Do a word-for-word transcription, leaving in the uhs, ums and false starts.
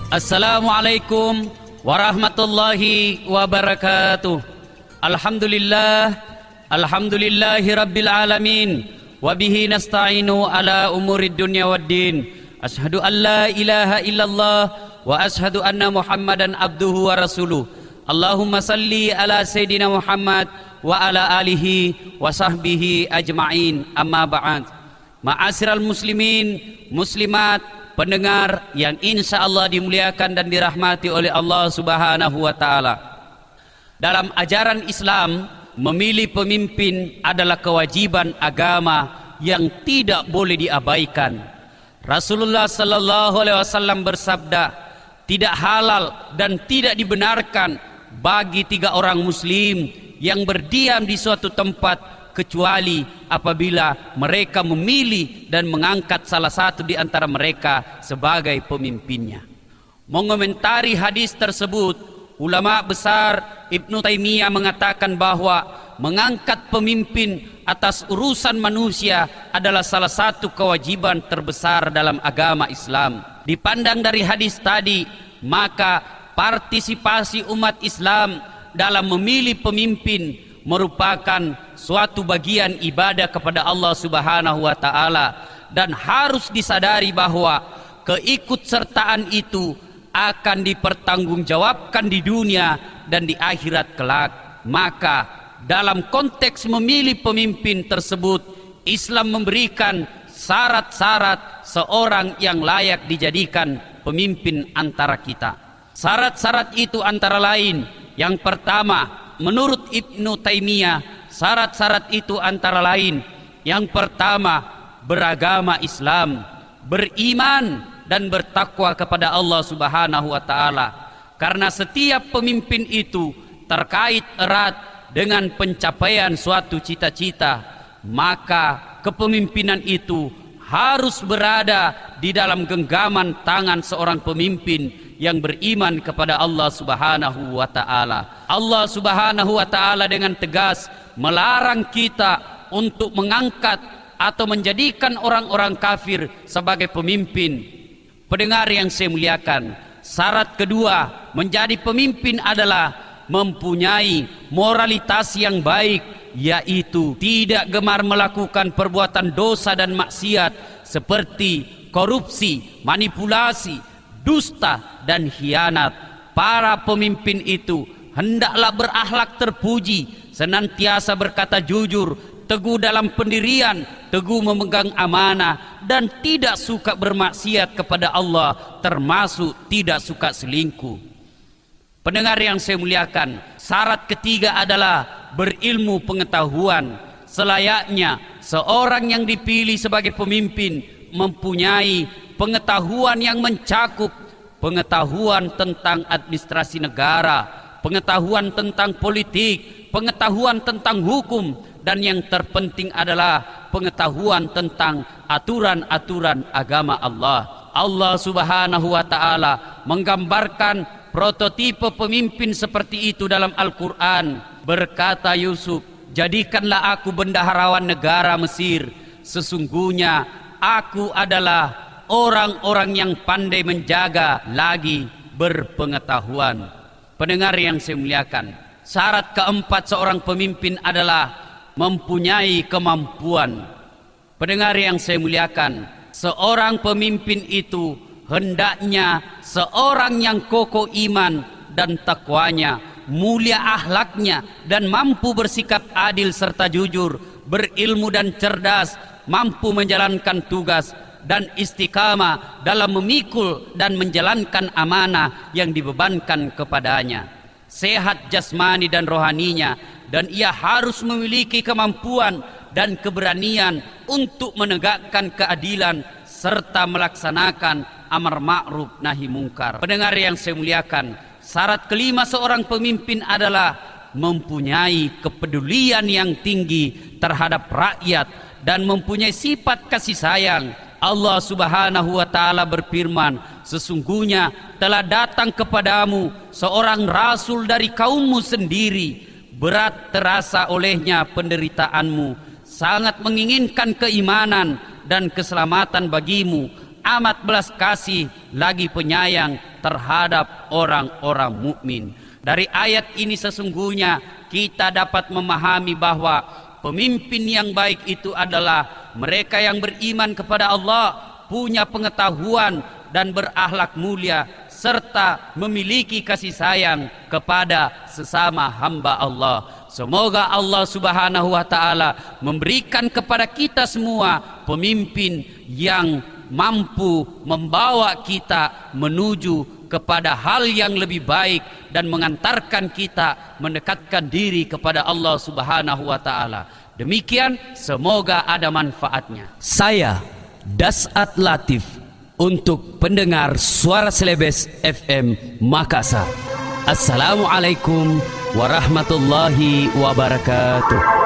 Assalamualaikum warahmatullahi wabarakatuh. Alhamdulillah, alhamdulillahi rabbil alamin. Wabihi nasta'inu ala umurid dunya waddin. Ashhadu an la ilaha illallah wa ashhadu anna muhammadan abduhu wa rasuluh. Allahumma salli ala sayyidina Muhammad wa ala alihi wa sahbihi ajma'in. Amma ba'd. Ma'asyiral muslimin, muslimat, pendengar yang insya Allah dimuliakan dan dirahmati oleh Allah Subhanahu wa ta'ala. Dalam ajaran Islam, memilih pemimpin adalah kewajiban agama yang tidak boleh diabaikan. Rasulullah sallallahu alaihi wasallam bersabda, tidak halal dan tidak dibenarkan bagi tiga orang muslim yang berdiam di suatu tempat kecuali apabila mereka memilih dan mengangkat salah satu di antara mereka sebagai pemimpinnya. Mengomentari hadis tersebut, ulama besar Ibnu Taimiyah mengatakan bahwa mengangkat pemimpin atas urusan manusia adalah salah satu kewajiban terbesar dalam agama Islam. Dipandang dari hadis tadi, maka partisipasi umat Islam dalam memilih pemimpin merupakan suatu bagian ibadah kepada Allah Subhanahu wa ta'ala, dan harus disadari bahwa keikutsertaan itu akan dipertanggungjawabkan di dunia dan di akhirat kelak. Maka dalam konteks memilih pemimpin tersebut, Islam memberikan syarat-syarat seorang yang layak dijadikan pemimpin antara kita. Syarat-syarat itu antara lain, yang pertama, menurut Ibnu Taimiyah, syarat-syarat itu antara lain, yang pertama, beragama Islam, beriman dan bertakwa kepada Allah Subhanahu wa ta'ala. Karena setiap pemimpin itu terkait erat dengan pencapaian suatu cita-cita, maka kepemimpinan itu harus berada di dalam genggaman tangan seorang pemimpin yang beriman kepada Allah Subhanahu wa ta'ala. Allah Subhanahu wa ta'ala dengan tegas melarang kita untuk mengangkat atau menjadikan orang-orang kafir sebagai pemimpin. Pendengar yang saya muliakan, syarat kedua menjadi pemimpin adalah mempunyai moralitas yang baik, yaitu tidak gemar melakukan perbuatan dosa dan maksiat seperti korupsi, manipulasi, dusta dan khianat. Para pemimpin itu hendaklah berakhlak terpuji, senantiasa berkata jujur, teguh dalam pendirian, teguh memegang amanah, dan tidak suka bermaksiat kepada Allah, termasuk tidak suka selingkuh. Pendengar yang saya muliakan, syarat ketiga adalah berilmu pengetahuan. Selayaknya seorang yang dipilih sebagai pemimpin mempunyai pengetahuan yang mencakup pengetahuan tentang administrasi negara, pengetahuan tentang politik, pengetahuan tentang hukum, dan yang terpenting adalah pengetahuan tentang aturan-aturan agama Allah. Allah Subhanahu wa ta'ala menggambarkan prototipe pemimpin seperti itu dalam Al-Quran. Berkata Yusuf, jadikanlah aku bendaharawan negara Mesir, sesungguhnya aku adalah orang-orang yang pandai menjaga lagi berpengetahuan. Pendengar yang saya muliakan, syarat keempat seorang pemimpin adalah mempunyai kemampuan. Pendengar yang saya muliakan, seorang pemimpin itu hendaknya seorang yang kokoh iman dan takwanya, mulia akhlaknya, dan mampu bersikap adil serta jujur, berilmu dan cerdas, mampu menjalankan tugas, dan istiqamah dalam memikul dan menjalankan amanah yang dibebankan kepadanya. Sehat jasmani dan rohaninya, dan ia harus memiliki kemampuan dan keberanian untuk menegakkan keadilan serta melaksanakan amar ma'ruf nahi mungkar. Pendengar yang saya muliakan, syarat kelima seorang pemimpin adalah mempunyai kepedulian yang tinggi terhadap rakyat dan mempunyai sifat kasih sayang. Allah Subhanahu wa ta'ala berfirman, sesungguhnya telah datang kepadamu seorang rasul dari kaummu sendiri, berat terasa olehnya penderitaanmu, sangat menginginkan keimanan dan keselamatan bagimu, amat belas kasih lagi penyayang terhadap orang-orang mukmin. Dari ayat ini sesungguhnya kita dapat memahami bahwa pemimpin yang baik itu adalah mereka yang beriman kepada Allah, punya pengetahuan dan berakhlak mulia, serta memiliki kasih sayang kepada sesama hamba Allah. Semoga Allah Subhanahu wa taala memberikan kepada kita semua pemimpin yang mampu membawa kita menuju kepada hal yang lebih baik dan mengantarkan kita mendekatkan diri kepada Allah Subhanahu wa taala. Demikian, semoga ada manfaatnya. Saya Dasat Latif untuk pendengar Suara Celebes F M Makassar. Assalamualaikum warahmatullahi wabarakatuh.